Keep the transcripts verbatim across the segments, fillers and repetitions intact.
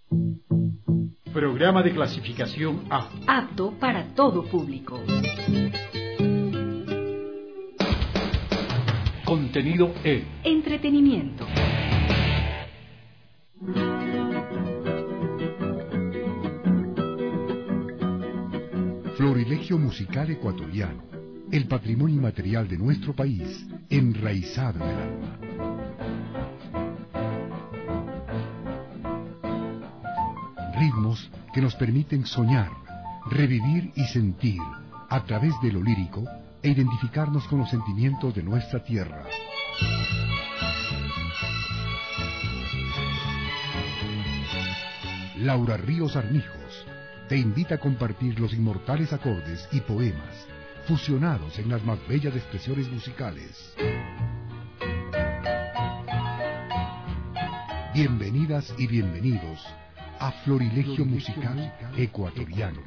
Programa de clasificación A. Apto para todo público. Contenido E. Entretenimiento. Florilegio musical ecuatoriano, el patrimonio inmaterial de nuestro país, enraizado en el alma. Ritmos que nos permiten soñar, revivir y sentir, a través de lo lírico, e identificarnos con los sentimientos de nuestra tierra. Laura Ríos Armijos te invita a compartir los inmortales acordes y poemas, fusionados en las más bellas expresiones musicales. Bienvenidas y bienvenidos a Florilegio Musical Ecuatoriano.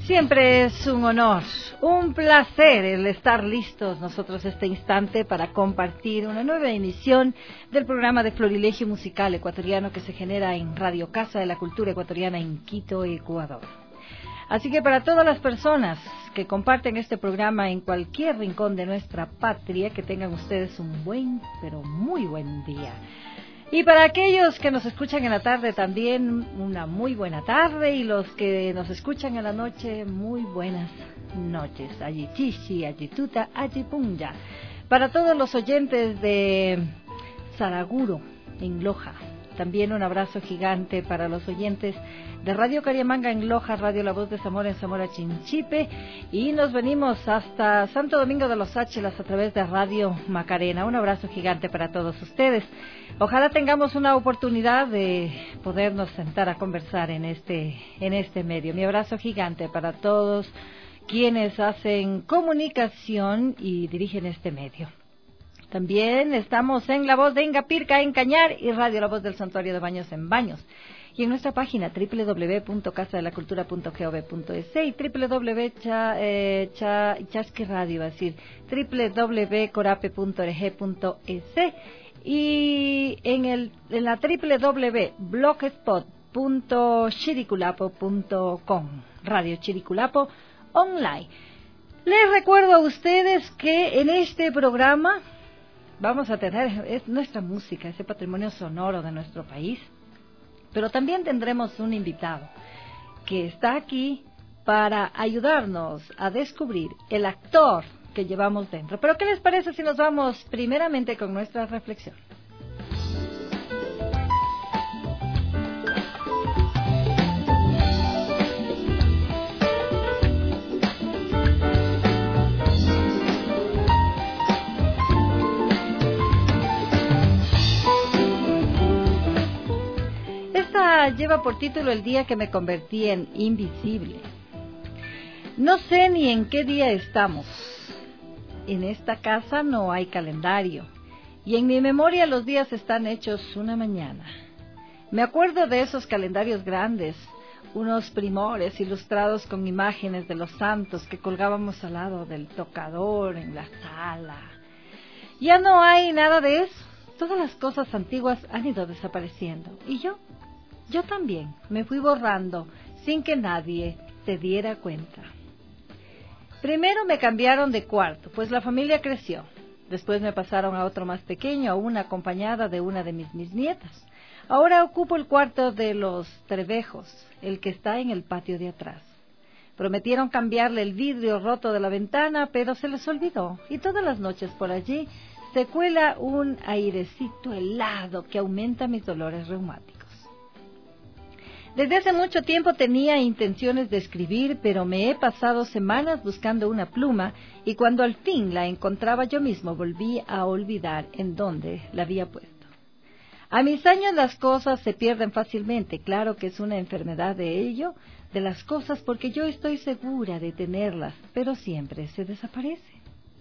Siempre es un honor, un placer el estar listos nosotros este instante para compartir una nueva emisión del programa de Florilegio Musical Ecuatoriano que se genera en Radio Casa de la Cultura Ecuatoriana en Quito, Ecuador. Así que para todas las personas que comparten este programa en cualquier rincón de nuestra patria, que tengan ustedes un buen, pero muy buen día. Y para aquellos que nos escuchan en la tarde también, una muy buena tarde. Y los que nos escuchan en la noche, muy buenas noches. Ayichishi, Ayituta, Ayipunya. Para todos los oyentes de Saraguro, en Loja. También un abrazo gigante para los oyentes de Radio Cariamanga en Loja, Radio La Voz de Zamora en Zamora Chinchipe, y nos venimos hasta Santo Domingo de los Áchilas a través de Radio Macarena. Un abrazo gigante para todos ustedes. Ojalá tengamos una oportunidad de podernos sentar a conversar en este, en este medio. Mi abrazo gigante para todos quienes hacen comunicación y dirigen este medio. También estamos en La Voz de Ingapirca en Cañar y Radio La Voz del Santuario de Baños en Baños. Y en nuestra página doble u doble u doble u punto casa de la cultura punto gov punto es y doble u doble u doble u punto chasque radio, es decir, doble u doble u doble u punto corape punto org punto es y en, el, en la doble u doble u doble u punto blogspot punto chiriculapo punto com, Radio Chiriculapo Online. Les recuerdo a ustedes que en este programa vamos a tener es nuestra música, ese patrimonio sonoro de nuestro país, pero también tendremos un invitado que está aquí para ayudarnos a descubrir el actor que llevamos dentro. Pero ¿qué les parece si nos vamos primeramente con nuestra reflexión? Lleva por título El día que me convertí en invisible. No sé ni en qué día estamos. En esta casa no hay calendario y en mi memoria los días están hechos una mañana. Me acuerdo de esos calendarios grandes, unos primores ilustrados con imágenes de los santos que colgábamos al lado del tocador en la sala. Ya no hay nada de eso. Todas las cosas antiguas han ido desapareciendo. ¿Y yo? Yo también me fui borrando sin que nadie se diera cuenta. Primero me cambiaron de cuarto, pues la familia creció. Después me pasaron a otro más pequeño, aún acompañada de una de mis, mis nietas. Ahora ocupo el cuarto de los Trevejos, el que está en el patio de atrás. Prometieron cambiarle el vidrio roto de la ventana, pero se les olvidó. Y todas las noches por allí se cuela un airecito helado que aumenta mis dolores reumáticos. Desde hace mucho tiempo tenía intenciones de escribir, pero me he pasado semanas buscando una pluma y cuando al fin la encontraba yo mismo volví a olvidar en dónde la había puesto. A mis años las cosas se pierden fácilmente, claro que es una enfermedad de ello, de las cosas, porque yo estoy segura de tenerlas, pero siempre se desaparece.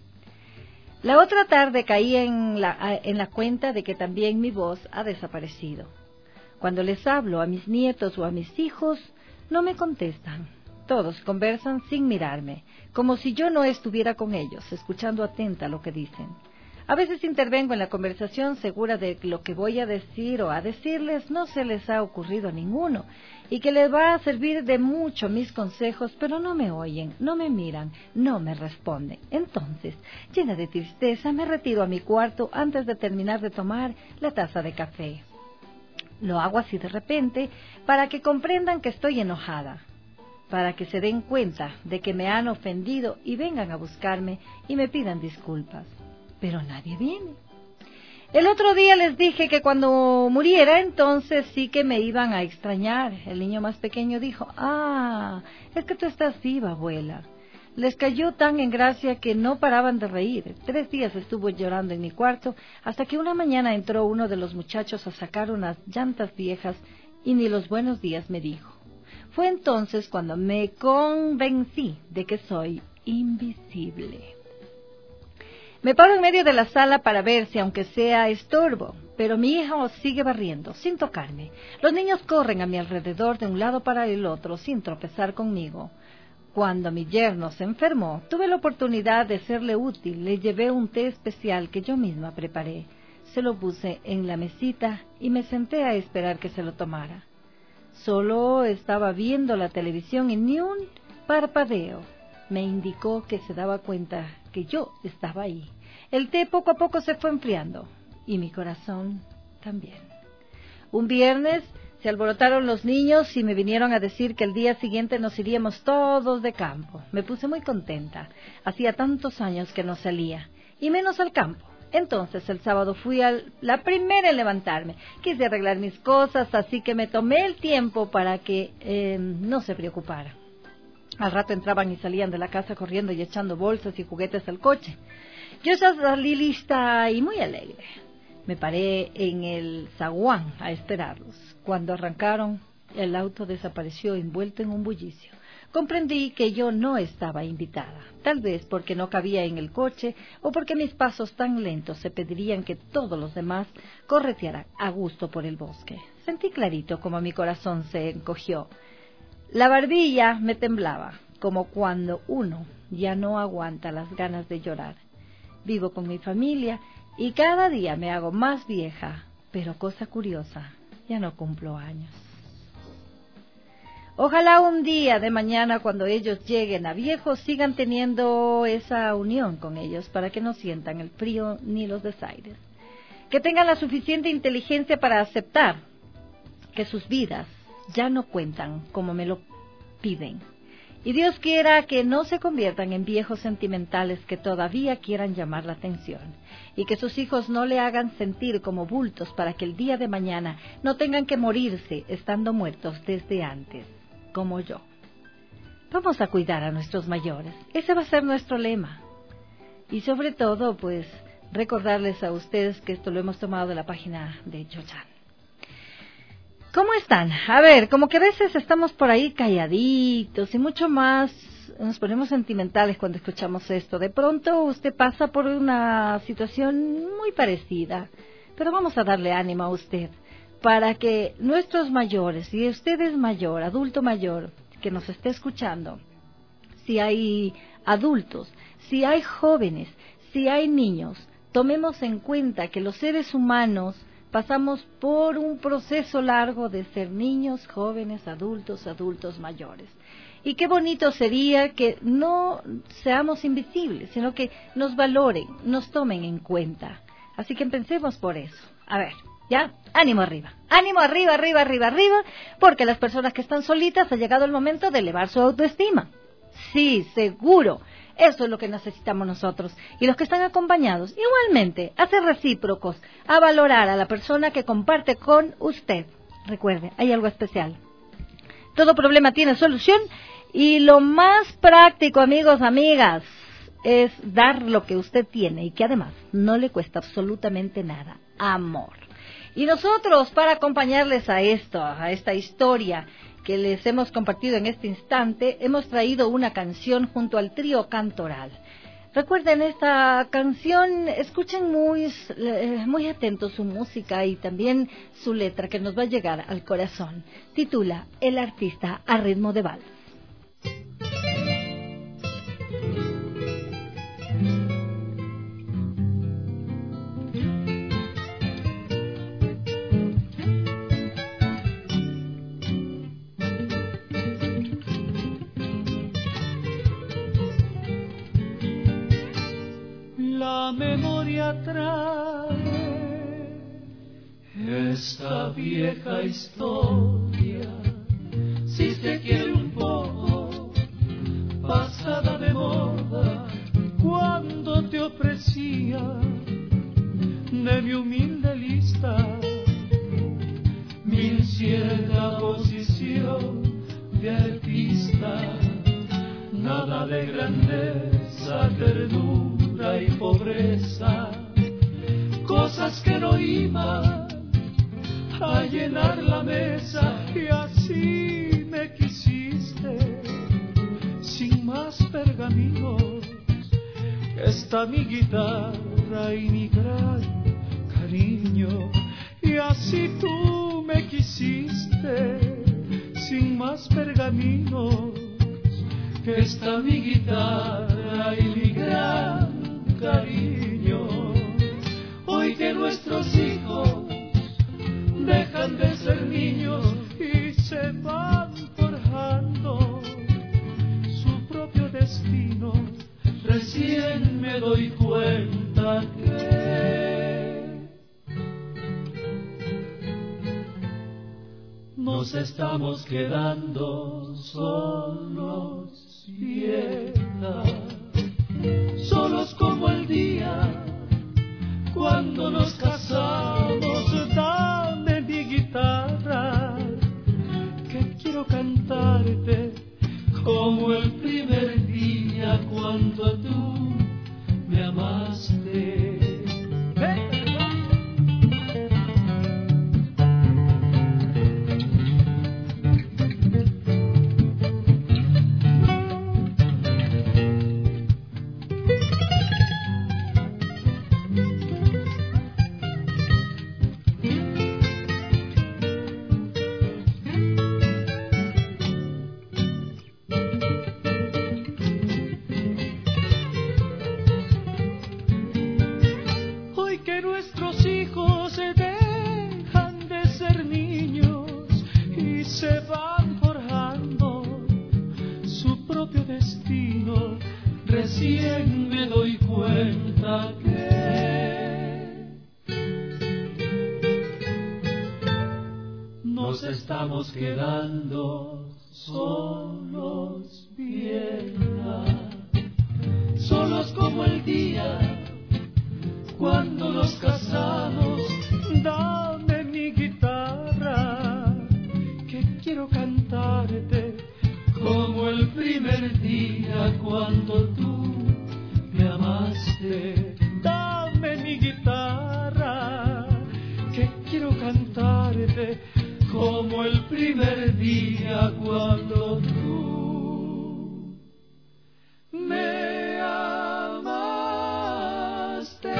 La otra tarde caí en la, en la cuenta de que también mi voz ha desaparecido. Cuando les hablo a mis nietos o a mis hijos, no me contestan. Todos conversan sin mirarme, como si yo no estuviera con ellos, escuchando atenta lo que dicen. A veces intervengo en la conversación segura de que lo que voy a decir o a decirles no se les ha ocurrido a ninguno y que les va a servir de mucho mis consejos, pero no me oyen, no me miran, no me responden. Entonces, llena de tristeza, me retiro a mi cuarto antes de terminar de tomar la taza de café. Lo hago así de repente para que comprendan que estoy enojada, para que se den cuenta de que me han ofendido y vengan a buscarme y me pidan disculpas. Pero nadie viene. El otro día les dije que cuando muriera entonces sí que me iban a extrañar. El niño más pequeño dijo, ah, es que tú estás viva, abuela. Les cayó tan en gracia que no paraban de reír. Tres días estuvo llorando en mi cuarto, hasta que una mañana entró uno de los muchachos a sacar unas llantas viejas y ni los buenos días me dijo. Fue entonces cuando me convencí de que soy invisible. Me paro en medio de la sala para ver si aunque sea estorbo, pero mi hijo sigue barriendo, sin tocarme. Los niños corren a mi alrededor de un lado para el otro, sin tropezar conmigo. Cuando mi yerno se enfermó, tuve la oportunidad de serle útil. Le llevé un té especial que yo misma preparé. Se lo puse en la mesita y me senté a esperar que se lo tomara. Solo estaba viendo la televisión y ni un parpadeo. Me indicó que se daba cuenta que yo estaba ahí. El té poco a poco se fue enfriando y mi corazón también. Un viernes se alborotaron los niños y me vinieron a decir que el día siguiente nos iríamos todos de campo. Me puse muy contenta. Hacía tantos años que no salía, y menos al campo. Entonces el sábado fui a la primera en levantarme. Quise arreglar mis cosas, así que me tomé el tiempo para que eh, no se preocupara. Al rato entraban y salían de la casa corriendo y echando bolsas y juguetes al coche. Yo ya salí lista y muy alegre. Me paré en el zaguán a esperarlos. Cuando arrancaron, el auto desapareció envuelto en un bullicio. Comprendí que yo no estaba invitada, tal vez porque no cabía en el coche o porque mis pasos tan lentos se pedirían que todos los demás corretearan a gusto por el bosque. Sentí clarito como mi corazón se encogió. La barbilla me temblaba, como cuando uno ya no aguanta las ganas de llorar. Vivo con mi familia y cada día me hago más vieja, pero cosa curiosa, ya no cumplo años. Ojalá un día de mañana, cuando ellos lleguen a viejos, sigan teniendo esa unión con ellos para que no sientan el frío ni los desaires. Que tengan la suficiente inteligencia para aceptar que sus vidas ya no cuentan como me lo piden. Y Dios quiera que no se conviertan en viejos sentimentales que todavía quieran llamar la atención. Y que sus hijos no le hagan sentir como bultos para que el día de mañana no tengan que morirse estando muertos desde antes, como yo. Vamos a cuidar a nuestros mayores. Ese va a ser nuestro lema. Y sobre todo, pues, recordarles a ustedes que esto lo hemos tomado de la página de Yoyan. ¿Cómo están? A ver, como que a veces estamos por ahí calladitos y mucho más nos ponemos sentimentales cuando escuchamos esto. De pronto usted pasa por una situación muy parecida, pero vamos a darle ánimo a usted para que nuestros mayores, si usted es mayor, adulto mayor, que nos esté escuchando, si hay adultos, si hay jóvenes, si hay niños, tomemos en cuenta que los seres humanos pasamos por un proceso largo de ser niños, jóvenes, adultos, adultos mayores. Y qué bonito sería que no seamos invisibles, sino que nos valoren, nos tomen en cuenta. Así que pensemos por eso. A ver, ya, ánimo arriba, ánimo arriba, arriba, arriba, arriba, porque las personas que están solitas ha llegado el momento de elevar su autoestima. Sí, seguro. Eso es lo que necesitamos nosotros. Y los que están acompañados, igualmente, a ser recíprocos, a valorar a la persona que comparte con usted. Recuerde, hay algo especial. Todo problema tiene solución y lo más práctico, amigos, amigas, es dar lo que usted tiene y que además no le cuesta absolutamente nada. Amor. Y nosotros, para acompañarles a esto, a esta historia que les hemos compartido en este instante, hemos traído una canción junto al trío Cantoral. Recuerden esta canción, escuchen muy, muy atentos su música y también su letra que nos va a llegar al corazón. Titula El artista a ritmo de vals. La memoria trae esta vieja historia, si se quiere un poco pasada de moda, cuando te ofrecía de mi humilde lista mi incierta posición de artista, nada de grandeza, ternura y pobreza, cosas que no iban a llenar la mesa, y así me quisiste, sin más pergaminos, está mi guitarra y mi gran cariño, y así tú me quisiste, sin más pergaminos, está mi guitarra y mi gran cariño. Hoy que nuestros hijos dejan de ser niños y se van forjando su propio destino, recién me doy cuenta que nos estamos quedando solos, vieja, solos como el día cuando nos casamos. Dame mi guitarra, que quiero cantarte como el primer día cuando tú me amaste. Recién me doy cuenta que nos estamos quedando solos, vieja, solos como el día cuando nos casamos. Dame mi guitarra, que quiero cantarte como el primer día cuando tú me amaste. Dame mi guitarra, que quiero cantarte como el primer día cuando tú me amaste.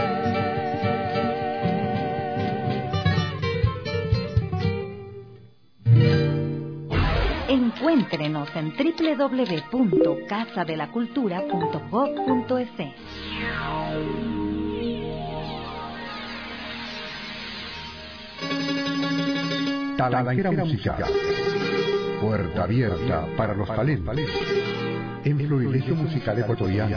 Encuéntrenos en doble u doble u doble u punto casa de la cultura punto gob punto es. Talanquera musical. Puerta abierta para los talentos. En Florilegio Musical Ecuatoriano.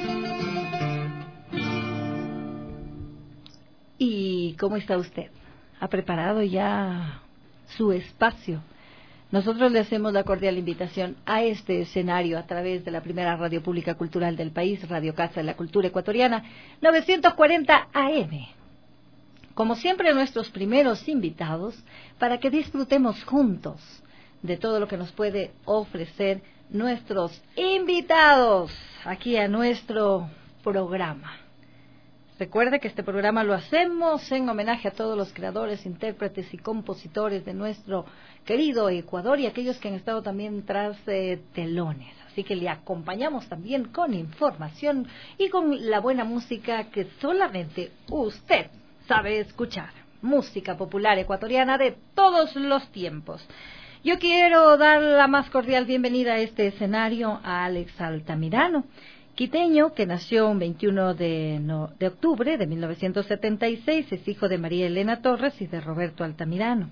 ¿Y cómo está usted? ¿Ha preparado ya su espacio? Nosotros le hacemos la cordial invitación a este escenario a través de la primera radio pública cultural del país, Radio Casa de la Cultura Ecuatoriana, novecientos cuarenta A M. Como siempre, nuestros primeros invitados, para que disfrutemos juntos de todo lo que nos puede ofrecer nuestros invitados aquí a nuestro programa. Recuerde que este programa lo hacemos en homenaje a todos los creadores, intérpretes y compositores de nuestro querido Ecuador y aquellos que han estado también tras eh, telones. Así que le acompañamos también con información y con la buena música que solamente usted sabe escuchar. Música popular ecuatoriana de todos los tiempos. Yo quiero dar la más cordial bienvenida a este escenario a Alex Altamirano, quiteño que nació un veintiuno de octubre de mil novecientos setenta y seis, es hijo de María Elena Torres y de Roberto Altamirano.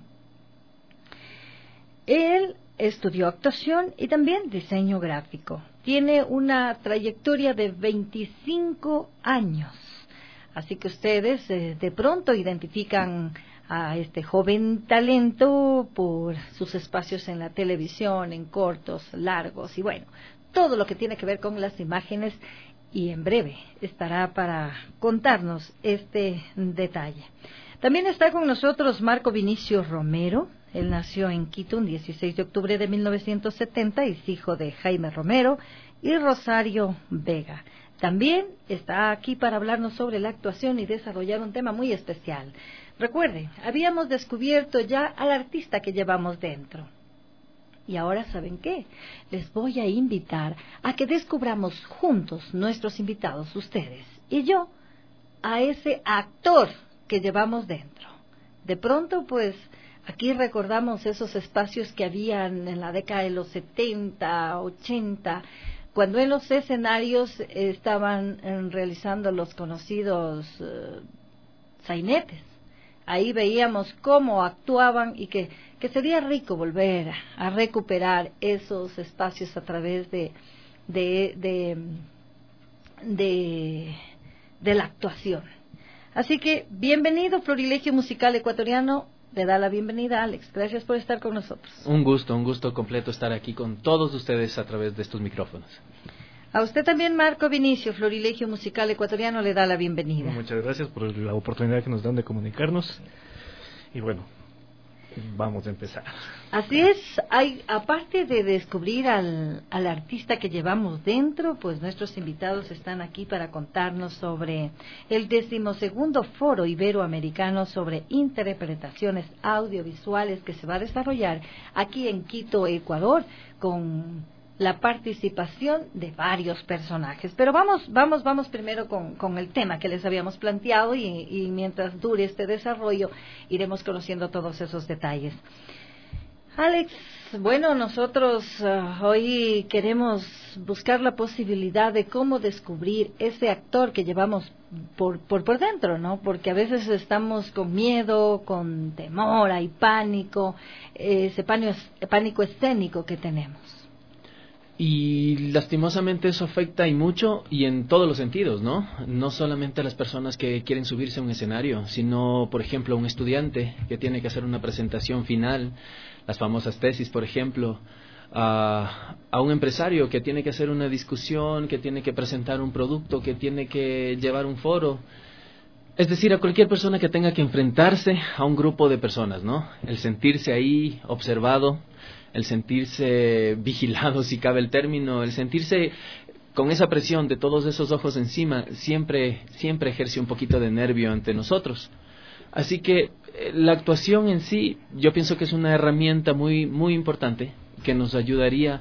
Él estudió actuación y también diseño gráfico. Tiene una trayectoria de veinticinco años, así que ustedes eh, de pronto identifican a este joven talento por sus espacios en la televisión, en cortos, largos y bueno, todo lo que tiene que ver con las imágenes, y en breve estará para contarnos este detalle. También está con nosotros Marco Vinicio Romero. Él nació en Quito un dieciséis de octubre de mil novecientos setenta, es hijo de Jaime Romero y Rosario Vega. También está aquí para hablarnos sobre la actuación y desarrollar un tema muy especial. Recuerden, habíamos descubierto ya al artista que llevamos dentro. Y ahora, ¿saben qué? Les voy a invitar a que descubramos juntos, nuestros invitados, ustedes y yo, a ese actor que llevamos dentro. De pronto, pues, aquí recordamos esos espacios que habían en la década de los setenta, ochenta, cuando en los escenarios estaban eh, realizando los conocidos eh, sainetes. Ahí veíamos cómo actuaban y que, que sería rico volver a recuperar esos espacios a través de, de, de, de, de la actuación. Así que, bienvenido, Florilegio Musical Ecuatoriano. Le da la bienvenida, Alex. Gracias por estar con nosotros. Un gusto, un gusto completo estar aquí con todos ustedes a través de estos micrófonos. A usted también, Marco Vinicio, Florilegio Musical Ecuatoriano, le da la bienvenida. Muchas gracias por la oportunidad que nos dan de comunicarnos. Y bueno, vamos a empezar. Así es, hay, aparte de descubrir al, al artista que llevamos dentro, pues nuestros invitados están aquí para contarnos sobre el decimosegundo Foro Iberoamericano sobre Interpretaciones Audiovisuales que se va a desarrollar aquí en Quito, Ecuador, con la participación de varios personajes. Pero vamos, vamos, vamos primero con, con el tema que les habíamos planteado y, y mientras dure este desarrollo iremos conociendo todos esos detalles. Alex, bueno, nosotros uh, hoy queremos buscar la posibilidad de cómo descubrir ese actor que llevamos por, por, por dentro, ¿no? Porque a veces estamos con miedo, con temor, hay pánico, ese pánico, pánico escénico que tenemos. Y lastimosamente eso afecta y mucho y en todos los sentidos, ¿no? No solamente a las personas que quieren subirse a un escenario, sino, por ejemplo, a un estudiante que tiene que hacer una presentación final, las famosas tesis, por ejemplo, a, a un empresario que tiene que hacer una discusión, que tiene que presentar un producto, que tiene que llevar un foro. Es decir, a cualquier persona que tenga que enfrentarse a un grupo de personas, ¿no? El sentirse ahí observado, el sentirse vigilado, si cabe el término, el sentirse con esa presión de todos esos ojos encima, siempre, siempre ejerce un poquito de nervio ante nosotros. Así que la actuación en sí, yo pienso que es una herramienta muy, muy importante que nos ayudaría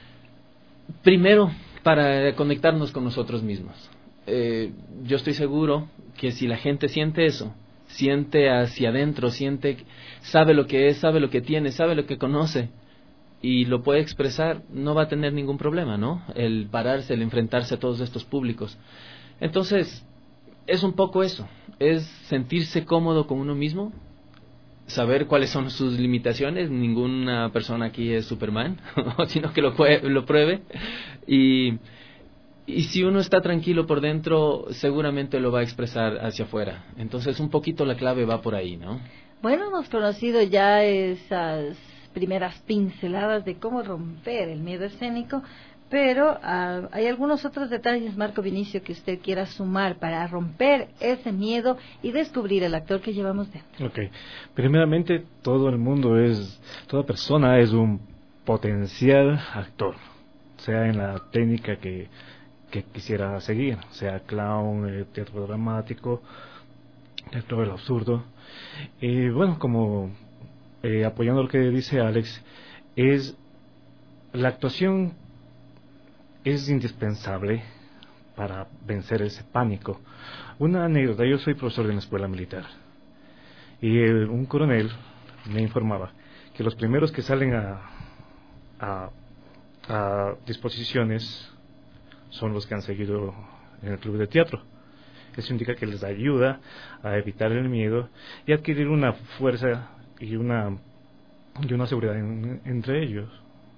primero para conectarnos con nosotros mismos. Eh, yo estoy seguro que si la gente siente eso, siente hacia adentro, siente, sabe lo que es, sabe lo que tiene, sabe lo que conoce y lo puede expresar, no va a tener ningún problema, ¿no? El pararse, el enfrentarse a todos estos públicos. Entonces, es un poco eso, es sentirse cómodo con uno mismo, saber cuáles son sus limitaciones, ninguna persona aquí es Superman, sino que lo, lo pruebe, y, y si uno está tranquilo por dentro, seguramente lo va a expresar hacia afuera. Entonces, un poquito la clave va por ahí, ¿no? Bueno, hemos conocido ya esas primeras pinceladas de cómo romper el miedo escénico, pero uh, hay algunos otros detalles, Marco Vinicio, que usted quiera sumar para romper ese miedo y descubrir el actor que llevamos dentro. Ok, primeramente todo el mundo es, toda persona es un potencial actor, sea en la técnica que, que quisiera seguir, sea clown, eh, teatro dramático, teatro del absurdo. Y bueno, como eh, apoyando lo que dice Alex, es la actuación es indispensable para vencer ese pánico. Una anécdota, yo soy profesor de una escuela militar y el, un coronel me informaba que los primeros que salen a, a, a disposiciones son los que han seguido en el club de teatro. Eso indica que les ayuda a evitar el miedo y adquirir una fuerza y una, y una seguridad en, entre ellos.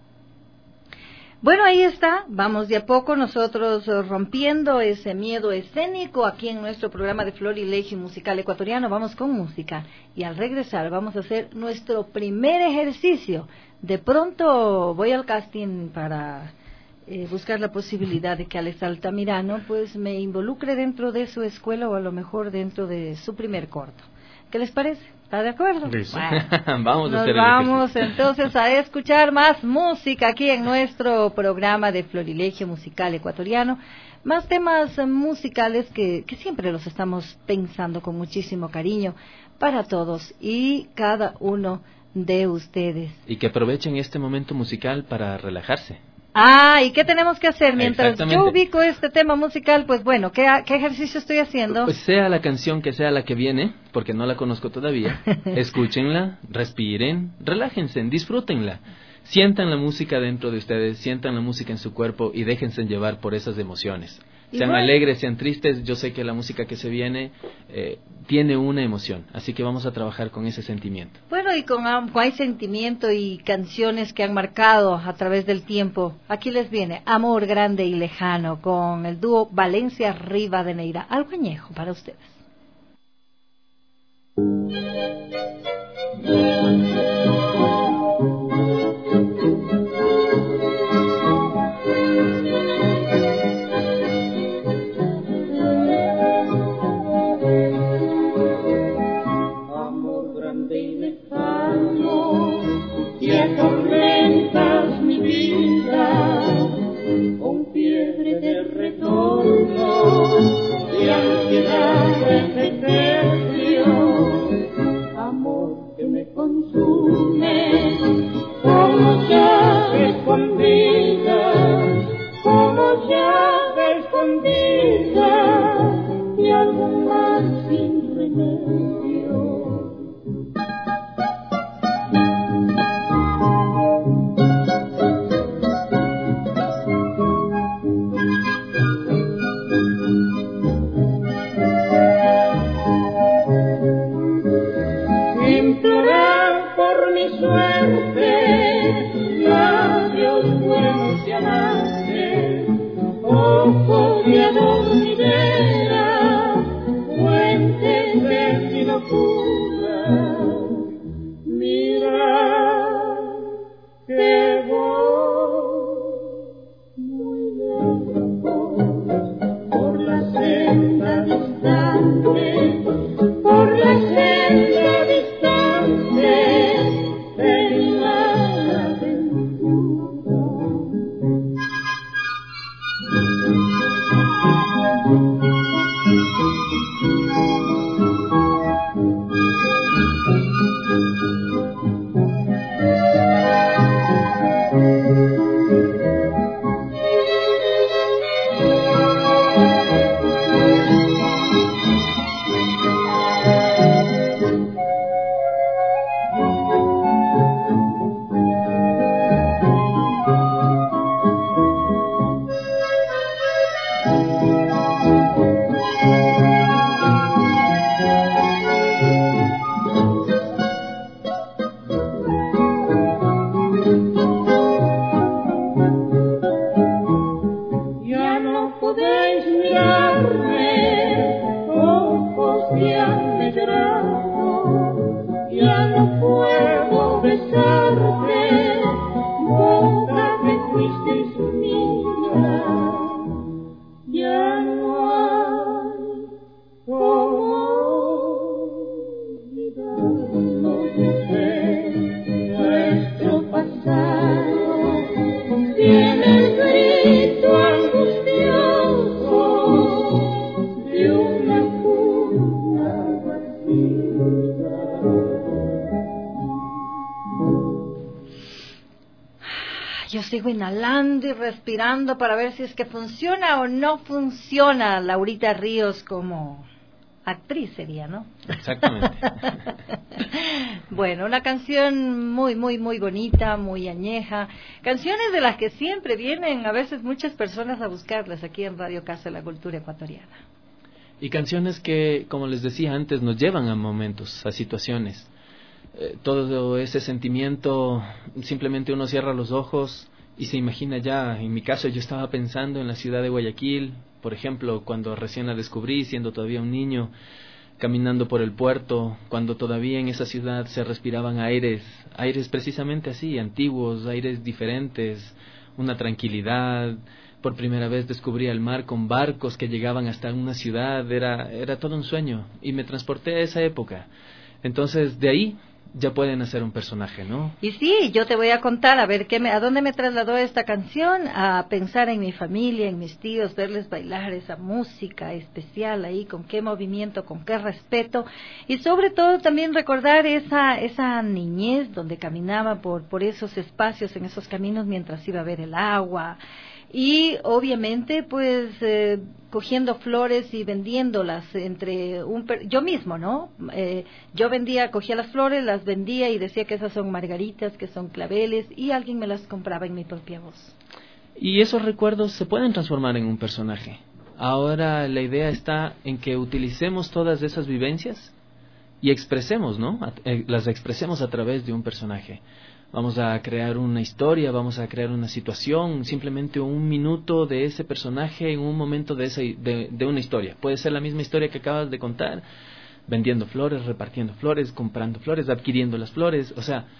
Bueno, ahí está, vamos de a poco nosotros rompiendo ese miedo escénico aquí en nuestro programa de Florilegio Musical Ecuatoriano. Vamos con música y al regresar vamos a hacer nuestro primer ejercicio. De pronto voy al casting para eh, buscar la posibilidad de que Alex Altamirano pues me involucre dentro de su escuela o a lo mejor dentro de su primer corto. ¿Qué les parece? ¿Está de acuerdo? Bueno, vamos a nos hacer vamos entonces a escuchar más música aquí en nuestro programa de Florilegio Musical Ecuatoriano. Más temas musicales que, que siempre los estamos pensando con muchísimo cariño para todos y cada uno de ustedes. Y que aprovechen este momento musical para relajarse. Ah, ¿y qué tenemos que hacer? Mientras yo ubico este tema musical, pues bueno, ¿qué, qué ejercicio estoy haciendo? Pues sea la canción que sea la que viene, porque no la conozco todavía, escúchenla, respiren, relájense, disfrútenla. Sientan la música dentro de ustedes, sientan la música en su cuerpo y déjense llevar por esas emociones. Sean bueno, alegres, sean tristes, yo sé que la música que se viene eh, tiene una emoción, así que vamos a trabajar con ese sentimiento. Bueno, y con, um, con ese sentimiento y canciones que han marcado a través del tiempo, aquí les viene Amor Grande y Lejano con el dúo Valencia Rivadeneira, algo añejo para ustedes. Y atormentas mi vida con fiebre de retorno y ansiedad de tercio, amor que me consume como llave escondida, como llave escondida y algo más sin remedio. Ojos de adormidera, fuentes de mi locura, mira que voy muy lejos por la senda distante, por la senda distante de mi mala aventura. Yo sigo inhalando y respirando para ver si es que funciona o no funciona Laurita Ríos como actriz sería, ¿no? Exactamente. Bueno, una canción muy, muy, muy bonita, muy añeja. Canciones de las que siempre vienen a veces muchas personas a buscarlas aquí en Radio Casa de la Cultura Ecuatoriana. Y canciones que, como les decía antes, nos llevan a momentos, a situaciones. Eh, todo ese sentimiento, simplemente uno cierra los ojos y se imagina ya. En mi caso yo estaba pensando en la ciudad de Guayaquil, por ejemplo, cuando recién la descubrí, siendo todavía un niño, caminando por el puerto, cuando todavía en esa ciudad se respiraban aires, aires precisamente así, antiguos, aires diferentes, una tranquilidad. Por primera vez descubrí el mar con barcos que llegaban hasta una ciudad, era, era todo un sueño y me transporté a esa época. Entonces de ahí ya pueden hacer un personaje, ¿no? Y sí, yo te voy a contar, a ver, qué me, ¿a dónde me trasladó esta canción? A pensar en mi familia, en mis tíos, verles bailar esa música especial ahí, con qué movimiento, con qué respeto, y sobre todo también recordar esa esa niñez donde caminaba por, por esos espacios, en esos caminos, mientras iba a ver el agua, y obviamente pues eh, cogiendo flores y vendiéndolas entre un per... yo mismo, ¿no? Eh, yo vendía, cogía las flores, las vendía y decía que esas son margaritas, que son claveles, y alguien me las compraba en mi propia voz. Y esos recuerdos se pueden transformar en un personaje. Ahora la idea está en que utilicemos todas esas vivencias y expresemos, ¿no? Las expresemos a través de un personaje. Vamos a crear una historia, vamos a crear una situación, simplemente un minuto de ese personaje en un momento de, esa, de, de una historia. Puede ser la misma historia que acabas de contar, vendiendo flores, repartiendo flores, comprando flores, adquiriendo las flores. O sea,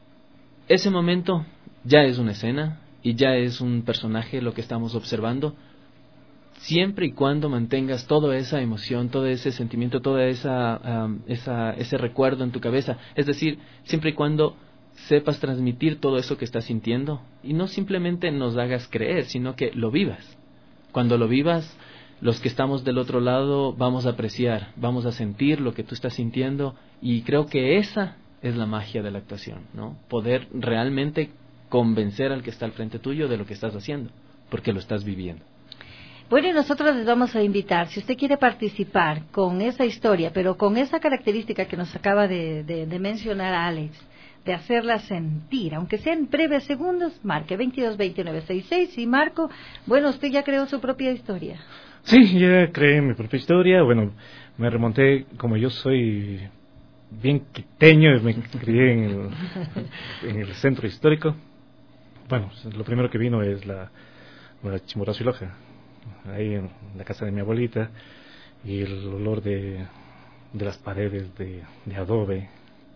ese momento ya es una escena y ya es un personaje lo que estamos observando, siempre y cuando mantengas toda esa emoción, todo ese sentimiento, toda esa, um, esa ese recuerdo en tu cabeza. Es decir, siempre y cuando sepas transmitir todo eso que estás sintiendo y no simplemente nos hagas creer, sino que lo vivas. Cuando lo vivas, los que estamos del otro lado vamos a apreciar, vamos a sentir lo que tú estás sintiendo, y creo que esa es la magia de la actuación, ¿no? Poder realmente convencer al que está al frente tuyo de lo que estás haciendo, porque lo estás viviendo. Bueno, y nosotros les vamos a invitar, si usted quiere participar con esa historia, pero con esa característica que nos acaba de, de, de mencionar Alex, de hacerla sentir, aunque sea en breves segundos, marque veintidós veintinueve sesenta y seis. Y Marco, bueno, usted ya creó su propia historia. Sí, ya creé mi propia historia. Bueno, me remonté, como yo soy bien quiteño, me crié en el, en el centro histórico. Bueno, lo primero que vino es la, la Chimborazo y Loja, ahí en la casa de mi abuelita, y el olor de, de las paredes de, de adobe.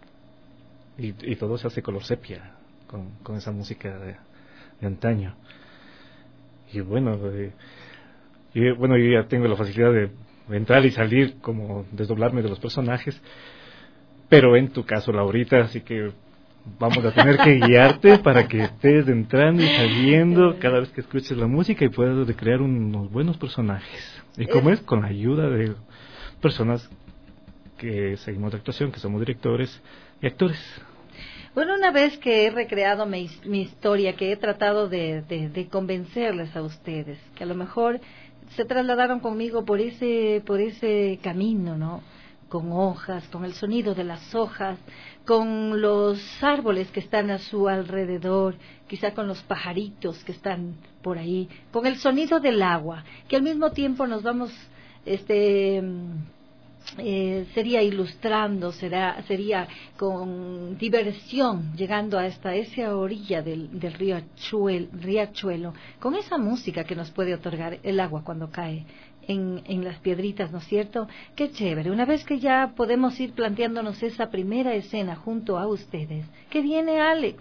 Y, y todo se hace color sepia con, con esa música de, de antaño. Y bueno, eh, y, bueno, yo ya tengo la facilidad de entrar y salir, como desdoblarme de los personajes, pero en tu caso, Laurita, así que vamos a tener que guiarte para que estés entrando y saliendo cada vez que escuches la música y puedas recrear unos buenos personajes. Y como es, con la ayuda de personas que seguimos de actuación, que somos directores y actores. Bueno, una vez que he recreado mi, mi historia, que he tratado de, de, de convencerles a ustedes, que a lo mejor se trasladaron conmigo por ese, por ese camino, ¿no? Con hojas, con el sonido de las hojas, con los árboles que están a su alrededor, quizá con los pajaritos que están por ahí, con el sonido del agua, que al mismo tiempo nos vamos, este... Eh, sería ilustrando, será, sería con diversión, llegando hasta esa orilla del, del río Chuel, riachuelo, con esa música que nos puede otorgar el agua cuando cae en, en las piedritas, ¿no es cierto? Qué chévere. Una vez que ya podemos ir planteándonos esa primera escena junto a ustedes, ¿qué viene, Alex?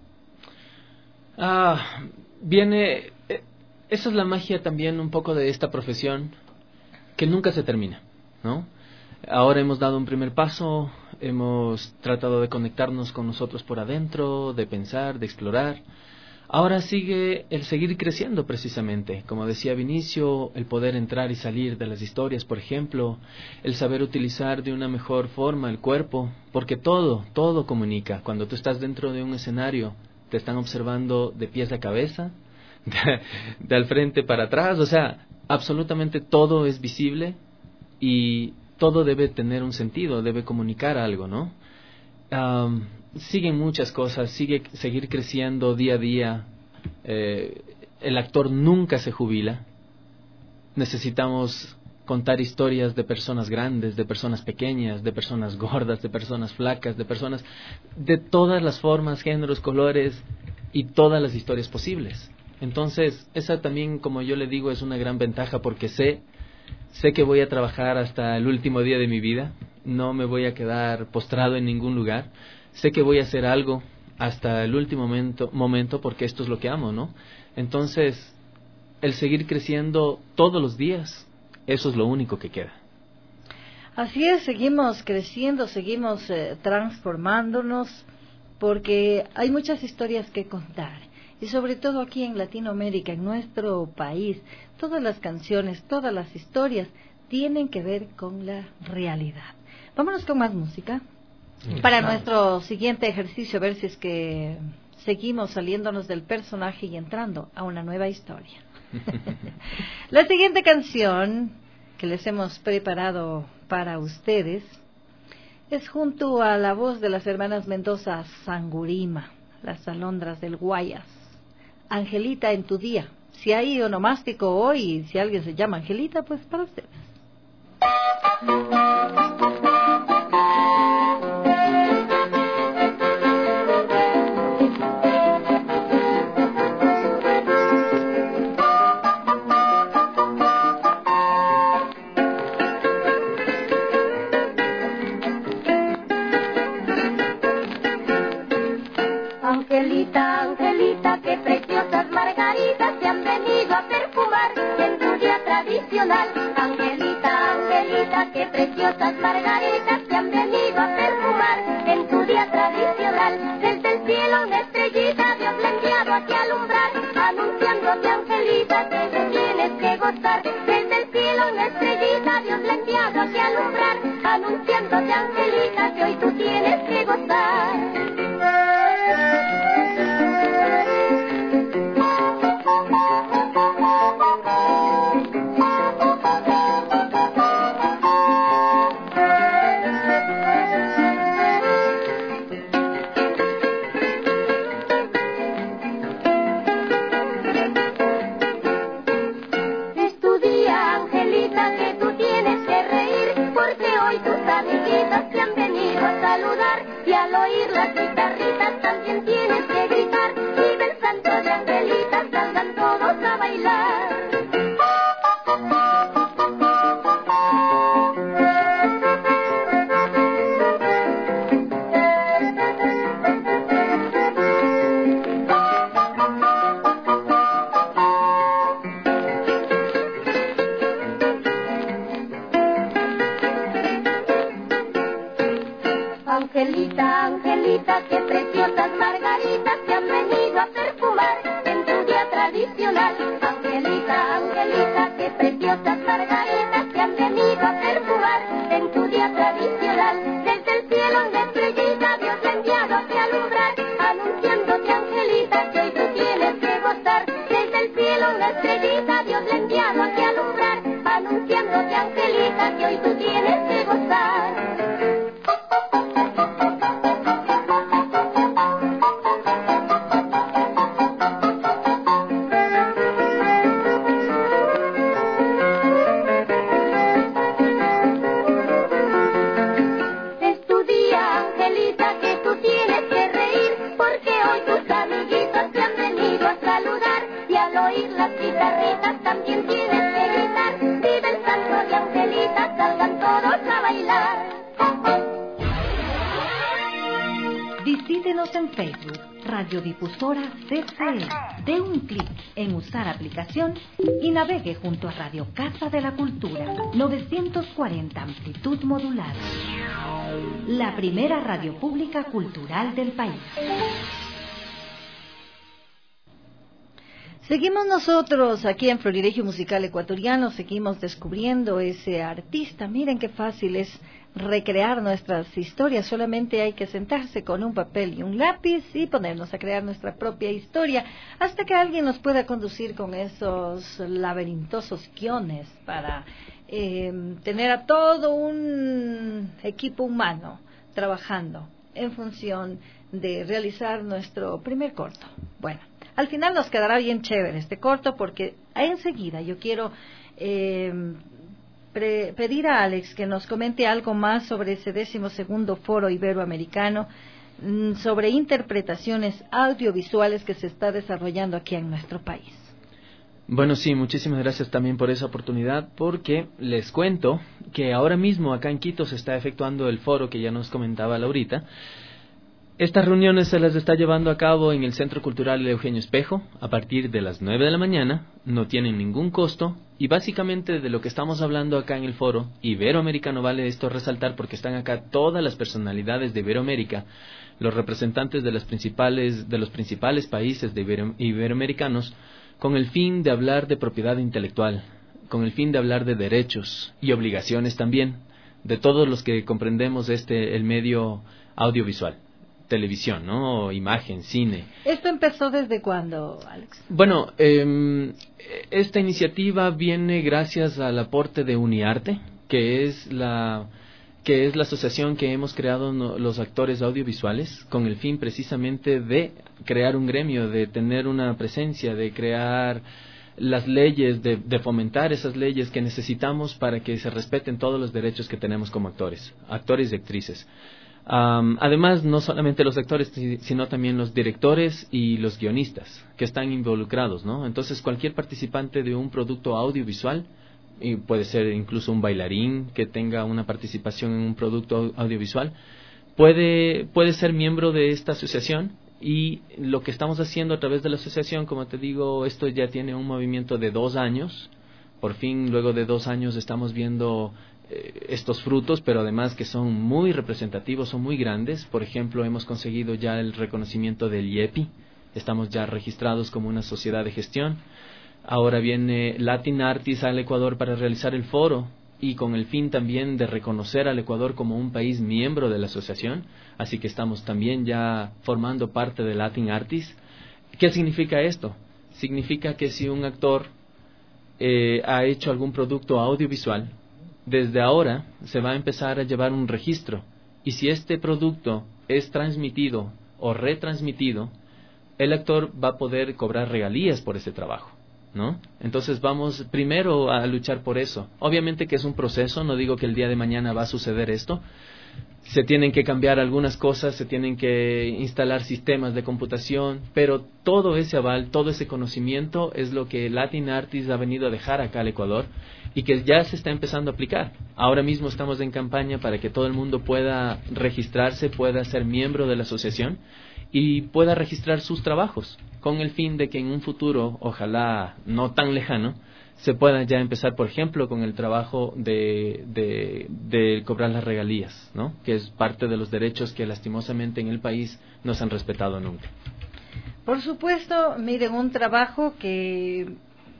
Ah, viene, eh, esa es la magia también un poco de esta profesión, que nunca se termina, ¿no? Ahora hemos dado un primer paso, hemos tratado de conectarnos con nosotros por adentro, de pensar, de explorar. Ahora sigue el seguir creciendo precisamente, como decía Vinicio, el poder entrar y salir de las historias, por ejemplo, el saber utilizar de una mejor forma el cuerpo, porque todo, todo comunica. Cuando tú estás dentro de un escenario, te están observando de pies a cabeza, de, de al frente para atrás, o sea, absolutamente todo es visible y todo debe tener un sentido, debe comunicar algo, ¿no? Um, siguen muchas cosas, sigue seguir creciendo día a día. Eh, el actor nunca se jubila. Necesitamos contar historias de personas grandes, de personas pequeñas, de personas gordas, de personas flacas, de personas de todas las formas, géneros, colores y todas las historias posibles. Entonces, esa también, como yo le digo, es una gran ventaja porque sé Sé que voy a trabajar hasta el último día de mi vida, no me voy a quedar postrado en ningún lugar, sé que voy a hacer algo hasta el último momento, momento porque esto es lo que amo, ¿no? Entonces, el seguir creciendo todos los días, eso es lo único que queda. Así es, seguimos creciendo, seguimos eh, transformándonos, porque hay muchas historias que contar. Y sobre todo aquí en Latinoamérica, en nuestro país, todas las canciones, todas las historias tienen que ver con la realidad. Vámonos con más música. Para nuestro siguiente ejercicio, a ver si es que seguimos saliéndonos del personaje y entrando a una nueva historia. La siguiente canción que les hemos preparado para ustedes es junto a la voz de las hermanas Mendoza Sangurima, las alondras del Guayas. Angelita en tu día. Si hay onomástico hoy, si alguien se llama Angelita, pues para ustedes. Angelita, Angelita, qué preciosas margaritas se han venido a perfumar en tu día tradicional. Angelita, Angelita, qué preciosas margaritas se han venido a perfumar en tu día tradicional. Desde el cielo una estrellita Dios le ha enviado aquí a alumbrar, anunciándote, Angelita, que tú tienes que gozar. Desde el cielo una estrellita Dios le ha enviado aquí a alumbrar, anunciándote, Angelita, que hoy tú tienes que gozar. Y al oír las guitarritas también tienes que gritar, y del santo de Angelita salgan todos a bailar. Angelita, Angelita, qué preciosas margaritas se han venido a perfumar en tu día tradicional. Angelita, Angelita, qué preciosas margaritas se han venido a perfumar en tu día tradicional. Desde el cielo una estrellita Dios le ha enviado aquí a alumbrar, anunciándote, Angelita, que hoy tú tienes que gozar. Desde el cielo una estrellita Dios le ha enviado aquí a alumbrar, anunciándote, Angelita, que hoy tú tienes que gozar. Visítenos en Facebook, Radiodifusora C C E. Dé un clic en usar aplicación y navegue junto a Radio Casa de la Cultura, novecientos cuarenta amplitud modulada. La primera radio pública cultural del país. Seguimos nosotros aquí en Florilegio Musical Ecuatoriano, seguimos descubriendo ese artista. Miren qué fácil es recrear nuestras historias, solamente hay que sentarse con un papel y un lápiz y ponernos a crear nuestra propia historia, hasta que alguien nos pueda conducir con esos laberintosos guiones para eh, tener a todo un equipo humano trabajando en función de realizar nuestro primer corto. Bueno, al final nos quedará bien chévere este corto, porque enseguida yo quiero eh, pre- pedir a Alex que nos comente algo más sobre ese décimo segundo Foro Iberoamericano, mm, sobre interpretaciones audiovisuales que se está desarrollando aquí en nuestro país. Bueno, sí, muchísimas gracias también por esa oportunidad, porque les cuento que ahora mismo acá en Quito se está efectuando el foro que ya nos comentaba Laurita, Estas reuniones se las está llevando a cabo en el Centro Cultural Eugenio Espejo a partir de las nueve de la mañana, no tienen ningún costo y básicamente de lo que estamos hablando acá en el foro Iberoamericano, vale esto resaltar porque están acá todas las personalidades de Iberoamérica, los representantes de, las principales, de los principales países de Ibero, iberoamericanos, con el fin de hablar de propiedad intelectual, con el fin de hablar de derechos y obligaciones también, de todos los que comprendemos este el medio audiovisual. Televisión, ¿no? Imagen, cine. ¿Esto empezó desde cuándo, Alex? Bueno, eh, esta iniciativa viene gracias al aporte de Uniarte, que es la que es la asociación que hemos creado no, los actores audiovisuales, con el fin precisamente de crear un gremio, de tener una presencia, de crear las leyes, de, de fomentar esas leyes que necesitamos para que se respeten todos los derechos que tenemos como actores, actores y actrices. Um, además, no solamente los actores, sino también los directores y los guionistas que están involucrados, ¿no? Entonces, cualquier participante de un producto audiovisual, y puede ser incluso un bailarín que tenga una participación en un producto audiovisual, puede, puede ser miembro de esta asociación. Y lo que estamos haciendo a través de la asociación, como te digo, esto ya tiene un movimiento de dos años. Por fin, luego de dos años, estamos viendo estos frutos, pero además que son muy representativos, son muy grandes. Por ejemplo, hemos conseguido ya el reconocimiento del I E P I, estamos ya registrados como una sociedad de gestión. Ahora viene Latin Artists al Ecuador para realizar el foro y con el fin también de reconocer al Ecuador como un país miembro de la asociación, así que estamos también ya formando parte de Latin Artists. ¿Qué significa esto? Significa que si un actor eh, ha hecho algún producto audiovisual, desde ahora se va a empezar a llevar un registro y si este producto es transmitido o retransmitido, el actor va a poder cobrar regalías por ese trabajo, ¿no? Entonces vamos primero a luchar por eso. Obviamente que es un proceso, no digo que el día de mañana va a suceder esto. Se tienen que cambiar algunas cosas, se tienen que instalar sistemas de computación, pero todo ese aval, todo ese conocimiento es lo que Latin Artists ha venido a dejar acá al Ecuador y que ya se está empezando a aplicar. Ahora mismo estamos en campaña para que todo el mundo pueda registrarse, pueda ser miembro de la asociación y pueda registrar sus trabajos, con el fin de que en un futuro, ojalá no tan lejano, se pueda ya empezar, por ejemplo, con el trabajo de, de, de cobrar las regalías, ¿no? Que es parte de los derechos que lastimosamente en el país no se han respetado nunca. Por supuesto, miren, un trabajo que,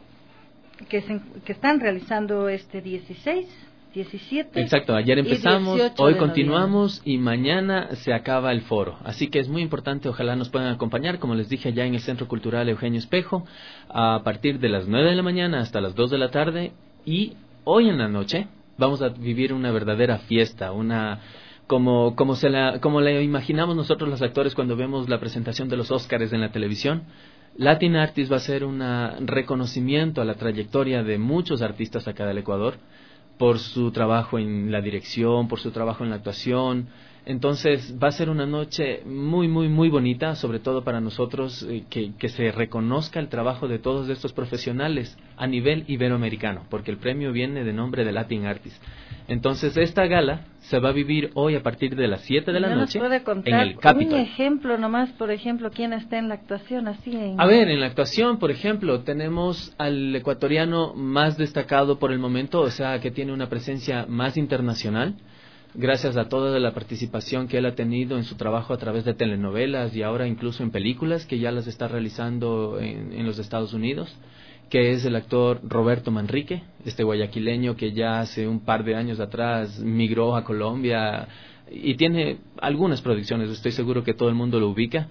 que, se, que están realizando este dieciséis, diecisiete. Exacto, ayer empezamos, hoy continuamos noviembre. Y mañana se acaba el foro. Así que es muy importante, ojalá nos puedan acompañar, como les dije, allá en el Centro Cultural Eugenio Espejo, a partir de las nueve de la mañana hasta las dos de la tarde. Y hoy en la noche vamos a vivir una verdadera fiesta, una como como se la como la imaginamos nosotros los actores cuando vemos la presentación de los Óscares en la televisión. Latin Artists va a ser un reconocimiento a la trayectoria de muchos artistas acá del Ecuador, por su trabajo en la dirección, por su trabajo en la actuación. Entonces va a ser una noche muy, muy, muy bonita, sobre todo para nosotros, eh, que, que se reconozca el trabajo de todos estos profesionales a nivel iberoamericano, porque el premio viene de nombre de Latin Artists. Entonces esta gala se va a vivir hoy a partir de las siete de la noche en el Capitol. Un ejemplo nomás, por ejemplo, ¿quién está en la actuación así? En... A ver, en la actuación, por ejemplo, tenemos al ecuatoriano más destacado por el momento, o sea, que tiene una presencia más internacional, gracias a toda la participación que él ha tenido en su trabajo a través de telenovelas y ahora incluso en películas que ya las está realizando en, en los Estados Unidos, que es el actor Roberto Manrique, este guayaquileño que ya hace un par de años atrás migró a Colombia y tiene algunas producciones, estoy seguro que todo el mundo lo ubica.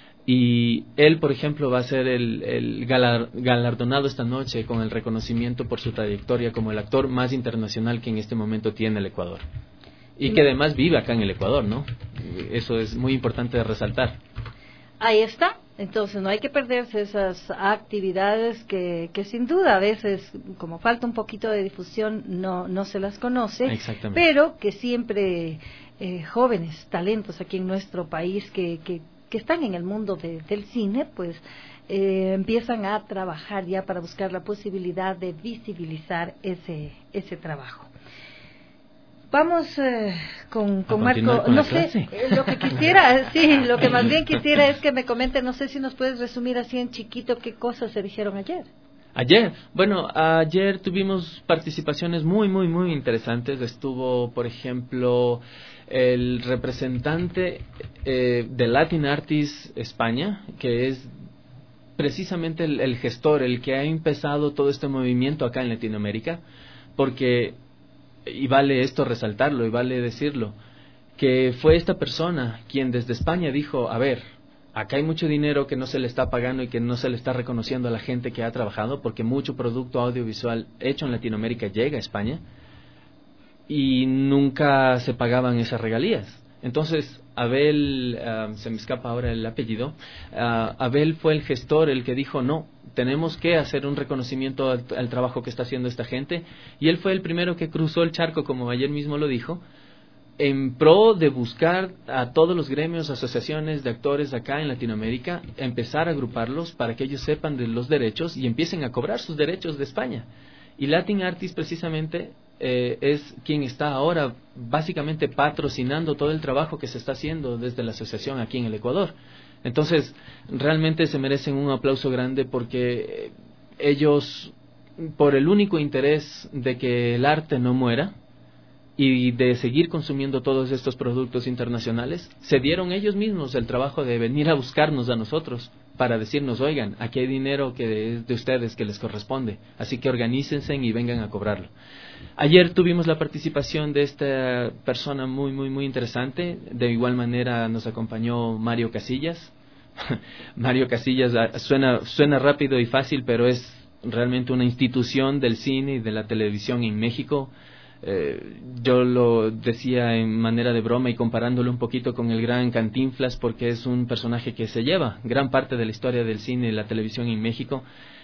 Y él, por ejemplo, va a ser el, el galar, galardonado esta noche con el reconocimiento por su trayectoria como el actor más internacional que en este momento tiene el Ecuador. Y que además vive acá en el Ecuador, ¿no? Eso es muy importante de resaltar. Ahí está. Entonces no hay que perderse esas actividades que, que sin duda a veces, como falta un poquito de difusión, no, no se las conoce. Exactamente. Pero que siempre eh, jóvenes talentos aquí en nuestro país que, que, que están en el mundo de, del cine, pues eh, empiezan a trabajar ya para buscar la posibilidad de visibilizar ese, ese trabajo. Vamos eh, con, con Marco. Con no sé, eh, lo que quisiera, sí, lo que más bien quisiera es que me comente, no sé si nos puedes resumir así en chiquito qué cosas se dijeron ayer. Ayer, bueno, ayer tuvimos participaciones muy, muy, muy interesantes. Estuvo, por ejemplo, el representante eh, de Latin Artists España, que es precisamente el, el gestor, el que ha empezado todo este movimiento acá en Latinoamérica, porque, y vale esto resaltarlo, y vale decirlo, que fue esta persona quien desde España dijo, a ver, acá hay mucho dinero que no se le está pagando y que no se le está reconociendo a la gente que ha trabajado, porque mucho producto audiovisual hecho en Latinoamérica llega a España, y nunca se pagaban esas regalías. Entonces, Abel, uh, se me escapa ahora el apellido, uh, Abel fue el gestor, el que dijo, no, tenemos que hacer un reconocimiento al, al trabajo que está haciendo esta gente, y él fue el primero que cruzó el charco, como ayer mismo lo dijo, en pro de buscar a todos los gremios, asociaciones de actores acá en Latinoamérica, empezar a agruparlos para que ellos sepan de los derechos y empiecen a cobrar sus derechos de España. Y Latin Artists precisamente eh, es quien está ahora básicamente patrocinando todo el trabajo que se está haciendo desde la asociación aquí en el Ecuador. Entonces, realmente se merecen un aplauso grande porque ellos, por el único interés de que el arte no muera y de seguir consumiendo todos estos productos internacionales, se dieron ellos mismos el trabajo de venir a buscarnos a nosotros para decirnos, oigan, aquí hay dinero que es de ustedes que les corresponde, así que organícense y vengan a cobrarlo. Ayer tuvimos la participación de esta persona muy, muy, muy interesante. De igual manera nos acompañó Mario Casillas. Mario Casillas suena, suena rápido y fácil, pero es realmente una institución del cine y de la televisión en México. Eh, yo lo decía en manera de broma y comparándolo un poquito con el gran Cantinflas, porque es un personaje que se lleva gran parte de la historia del cine y la televisión en México,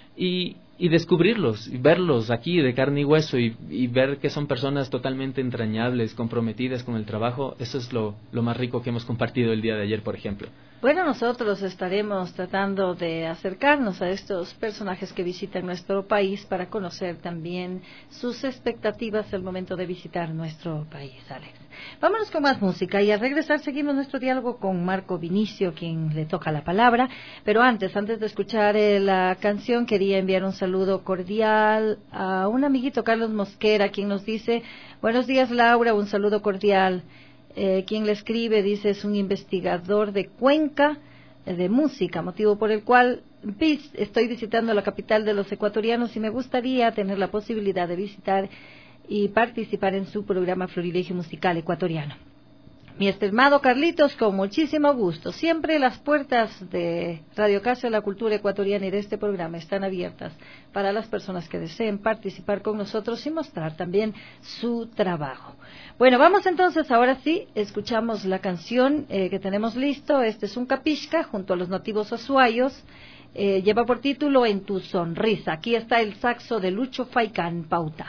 y, y descubrirlos, y verlos aquí de carne y hueso, y, y ver que son personas totalmente entrañables, comprometidas con el trabajo. Eso es lo, lo más rico que hemos compartido el día de ayer, por ejemplo. Bueno, nosotros estaremos tratando de acercarnos a estos personajes que visitan nuestro país para conocer también sus expectativas al momento de visitar nuestro país, Alex. Vámonos con más música y al regresar seguimos nuestro diálogo con Marco Vinicio, quien le toca la palabra. Pero antes, antes de escuchar eh, la canción, quería enviar un saludo cordial a un amiguito, Carlos Mosquera, quien nos dice, buenos días Laura, un saludo cordial. Eh, quien le escribe dice es un investigador de Cuenca eh, de música, motivo por el cual vis, estoy visitando la capital de los ecuatorianos y me gustaría tener la posibilidad de visitar y participar en su programa Florilegio Musical Ecuatoriano. Mi estimado Carlitos, con muchísimo gusto. Siempre las puertas de Radio Casa de la Cultura Ecuatoriana y de este programa están abiertas para las personas que deseen participar con nosotros y mostrar también su trabajo. Bueno, vamos entonces, ahora sí, escuchamos la canción eh, que tenemos listo. Este es un capisca junto a los nativos azuayos. Eh, lleva por título En tu sonrisa. Aquí está el saxo de Lucho Faicán Pauta.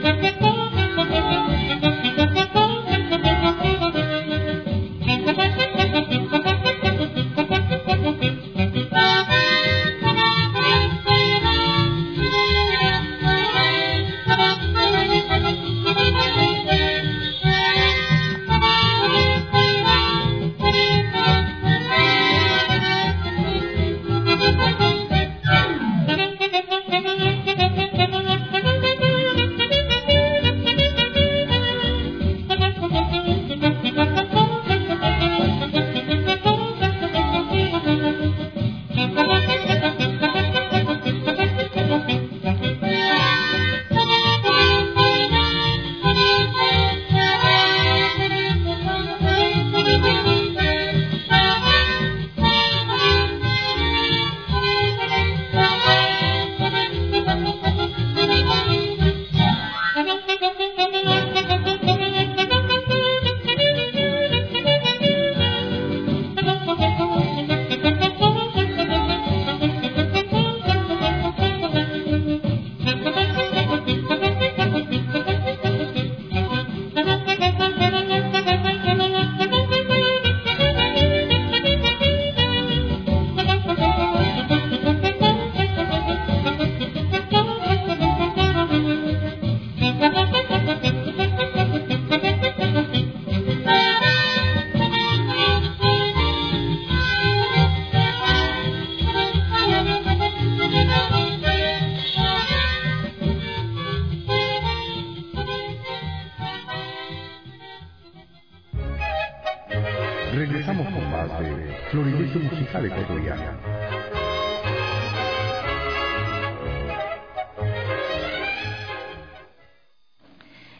Thank you.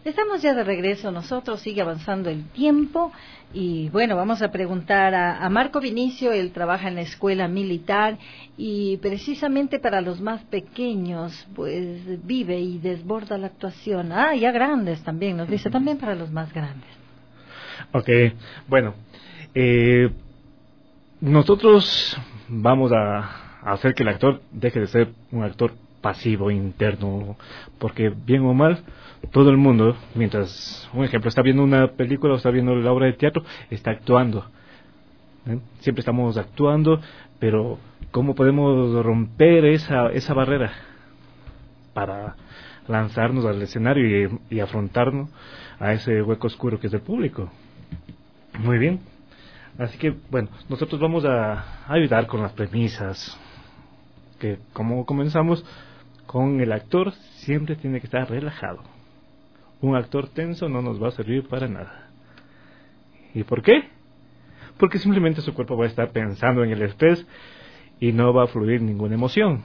Estamos ya de regreso nosotros, sigue avanzando el tiempo y bueno, vamos a preguntar a, a Marco Vinicio. Él trabaja en la escuela militar y precisamente para los más pequeños pues vive y desborda la actuación. Ah, ya grandes también, nos dice, también para los más grandes. Ok, bueno, eh, nosotros vamos a, a hacer que el actor deje de ser un actor pasivo, interno, porque bien o mal, todo el mundo, mientras, un ejemplo, está viendo una película o está viendo la obra de teatro, está actuando. ¿Eh? Siempre estamos actuando, pero ¿cómo podemos romper esa, esa barrera para lanzarnos al escenario y, y afrontarnos a ese hueco oscuro que es el público? Muy bien. Así que, bueno, nosotros vamos a ayudar con las premisas, que como comenzamos con el actor, siempre tiene que estar relajado. Un actor tenso no nos va a servir para nada. ¿Y por qué? Porque simplemente su cuerpo va a estar pensando en el estrés y no va a fluir ninguna emoción.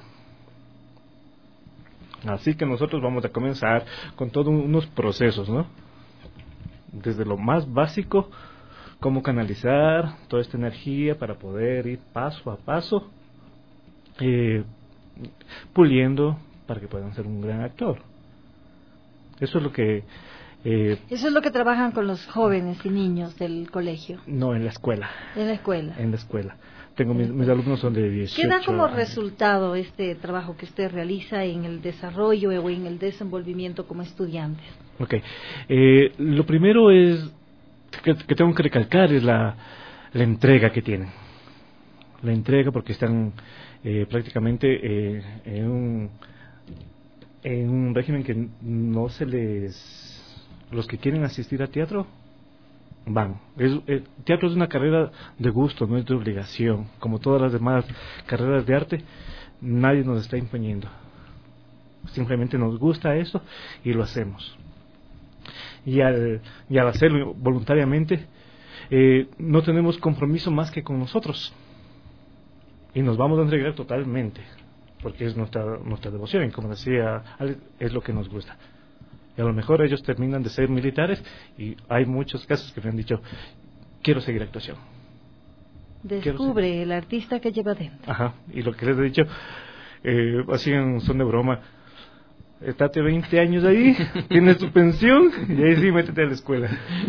Así que nosotros vamos a comenzar con todos unos procesos, ¿no? Desde lo más básico, cómo canalizar toda esta energía para poder ir paso a paso, eh, puliendo para que puedan ser un gran actor. Eso es lo que... Eh, Eso es lo que trabajan con los jóvenes y niños del colegio. No, en la escuela. En la escuela. En la escuela. Tengo mis, mis alumnos son de dieciocho. ¿Qué da como años. resultado este trabajo que usted realiza en el desarrollo o en el desenvolvimiento como estudiantes? Ok. Eh, lo primero es que, que tengo que recalcar es la, la entrega que tienen. La entrega porque están eh, prácticamente eh, en un en un régimen que no se les... Los que quieren asistir a teatro van. Es, el teatro es una carrera de gusto, no es de obligación. Como todas las demás carreras de arte, nadie nos está imponiendo. Simplemente nos gusta eso y lo hacemos. Y al, y al hacerlo voluntariamente, eh, no tenemos compromiso más que con nosotros. Y nos vamos a entregar totalmente, porque es nuestra, nuestra devoción. Y como decía Alex, es lo que nos gusta. Y a lo mejor ellos terminan de ser militares y hay muchos casos que me han dicho, quiero seguir actuación. Descubre el artista que lleva dentro. Ajá, y lo que les he dicho, eh, así en son de broma, estate veinte años ahí, tienes tu pensión y ahí sí métete a la escuela.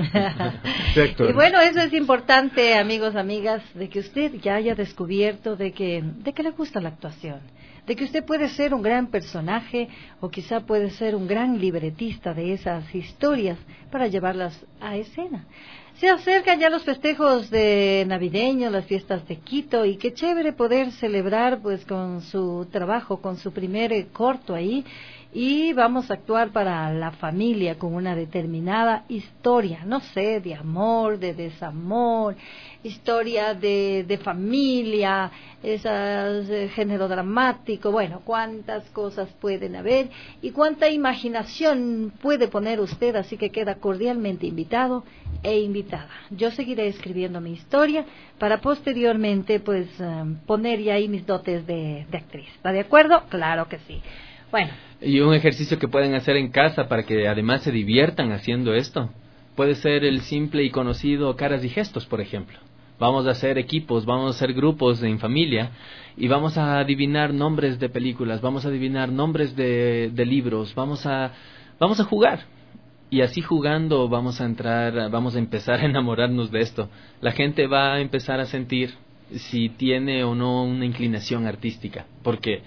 Y bueno, eso es importante, amigos, amigas, de que usted ya haya descubierto de que, de que le gusta la actuación, de que usted puede ser un gran personaje o quizá puede ser un gran libretista de esas historias para llevarlas a escena. Se acercan ya los festejos de navideños, las fiestas de Quito, y qué chévere poder celebrar pues con su trabajo, con su primer eh, corto ahí, y vamos a actuar para la familia con una determinada historia, no sé, de amor, de desamor, historia de, de familia, esas eh, género dramático, bueno, cuántas cosas pueden haber y cuánta imaginación puede poner usted, así que queda cordialmente invitado e invitada. Yo seguiré escribiendo mi historia para posteriormente pues um, poner ya ahí mis dotes de, de actriz. ¿Está de acuerdo? Claro que sí. Bueno. Y un ejercicio que pueden hacer en casa para que además se diviertan haciendo esto. Puede ser el simple y conocido caras y gestos, por ejemplo. Vamos a hacer equipos, vamos a hacer grupos en familia y vamos a adivinar nombres de películas, vamos a adivinar nombres de, de libros, vamos a, vamos a jugar. Y así jugando vamos a entrar, vamos a empezar a enamorarnos de esto. La gente va a empezar a sentir si tiene o no una inclinación artística, porque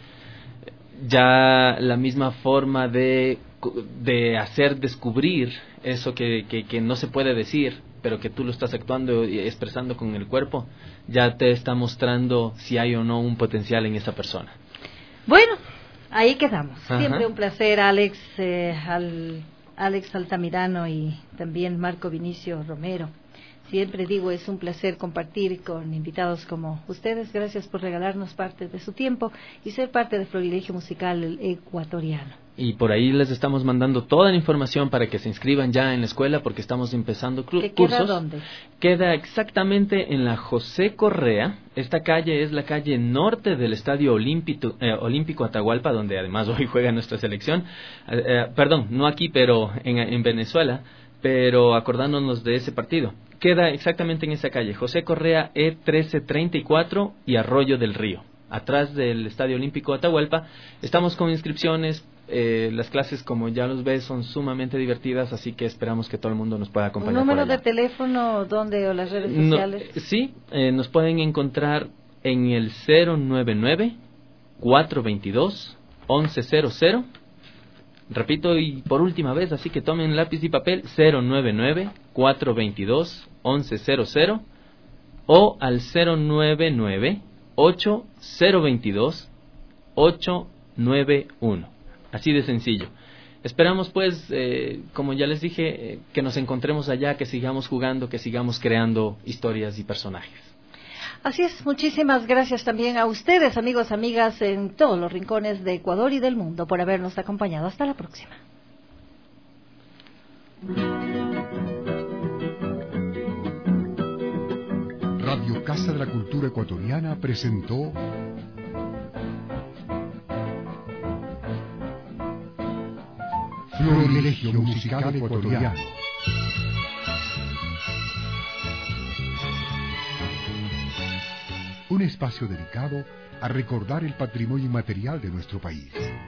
ya la misma forma de, de hacer descubrir eso que, que, que no se puede decir, pero que tú lo estás actuando y expresando con el cuerpo, ya te está mostrando si hay o no un potencial en esa persona. Bueno, ahí quedamos. Ajá. Siempre un placer, Alex, eh, al, Alex Altamirano y también Marco Vinicio Romero. Siempre digo, es un placer compartir con invitados como ustedes. Gracias por regalarnos parte de su tiempo y ser parte de Florilegio Musical Ecuatoriano. Y por ahí les estamos mandando toda la información para que se inscriban ya en la escuela, porque estamos empezando cru- ¿Qué cursos. queda dónde? Queda exactamente en la José Correa. Esta calle es la calle norte del Estadio Olímpico, eh, Olímpico Atahualpa, donde además hoy juega nuestra selección. Eh, eh, perdón, no aquí, pero en, en Venezuela, pero acordándonos de ese partido. Queda exactamente en esa calle, José Correa E trece treinta y cuatro y Arroyo del Río, atrás del Estadio Olímpico Atahualpa. Estamos con inscripciones. Eh, las clases, como ya los ves, son sumamente divertidas, así que esperamos que todo el mundo nos pueda acompañar. ¿Un número por allá. de teléfono dónde o las redes No, sociales? sí, eh, nos pueden encontrar en el cero nueve nueve, cuatro dos dos, once cero cero. Repito y por última vez, así que tomen lápiz y papel: cero nueve nueve, cuatro dos dos, once cero cero o al cero nueve nueve, ocho cero dos dos, ocho nueve uno. Así de sencillo. Esperamos pues, eh, como ya les dije, eh, que nos encontremos allá, que sigamos jugando, que sigamos creando historias y personajes. Así es, muchísimas gracias también a ustedes, amigos, amigas, en todos los rincones de Ecuador y del mundo, por habernos acompañado. Hasta la próxima. Radio Casa de la Cultura Ecuatoriana presentó Florilegio Musical Ecuatoriano. Un espacio dedicado a recordar el patrimonio inmaterial de nuestro país.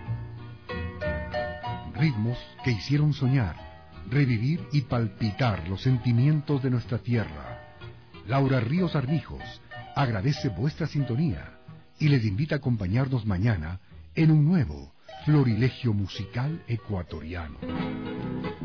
Ritmos que hicieron soñar, revivir y palpitar los sentimientos de nuestra tierra. Laura Ríos Armijos agradece vuestra sintonía y les invita a acompañarnos mañana en un nuevo Florilegio Musical Ecuatoriano.